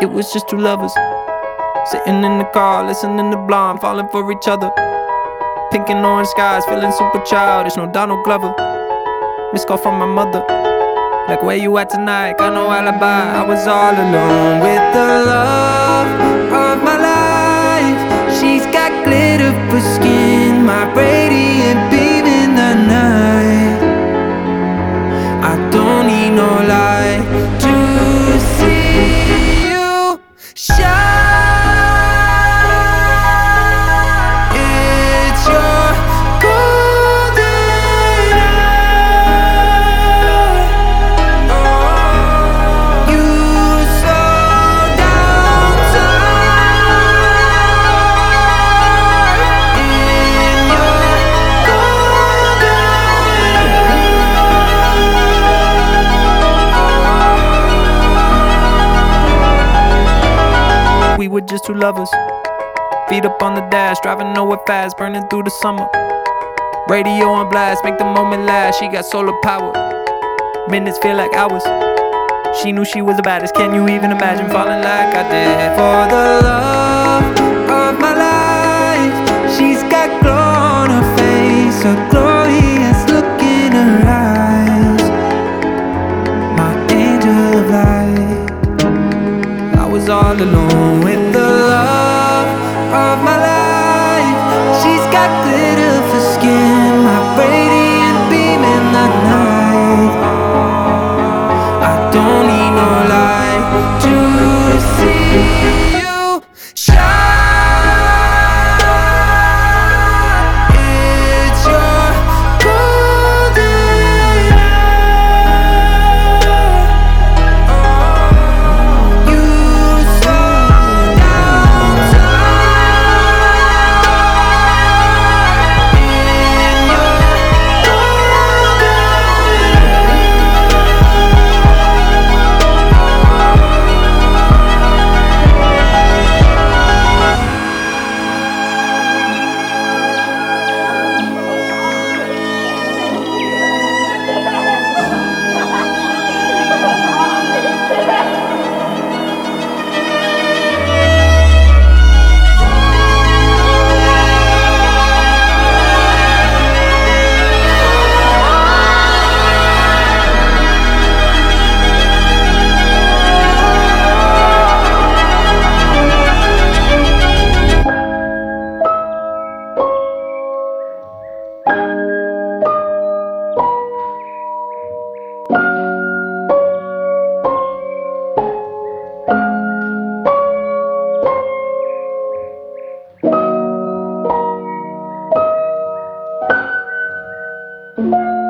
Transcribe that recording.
It was just two lovers sitting in the car, listening to Blonde, falling for each other. Pink and orange skies, feeling super childish. No Donald Glover. Missed call from my mother, like, where you at tonight? Got no alibi. I was all alone with the love of my life. She's got glitter for skin, my radiant beam in the night. I don't need no light to see you shine. It's your golden hour. You slow down time in your golden hour. We were just two lovers, feet up on the dash, driving nowhere fast, burning through the summer. Radio on blast, make the moment last. She got solar power, minutes feel like hours. She knew she was the baddest. Can you even imagine falling like I did? For the love of my life, she's got glow on her face, a glorious look in her eyes. My angel of light. I was all alone with the love of my life. She's got glitter for skin, my radiant beam in the night. I don't need no light to see you shine. It's your golden hour. You slow down time in your Thank you.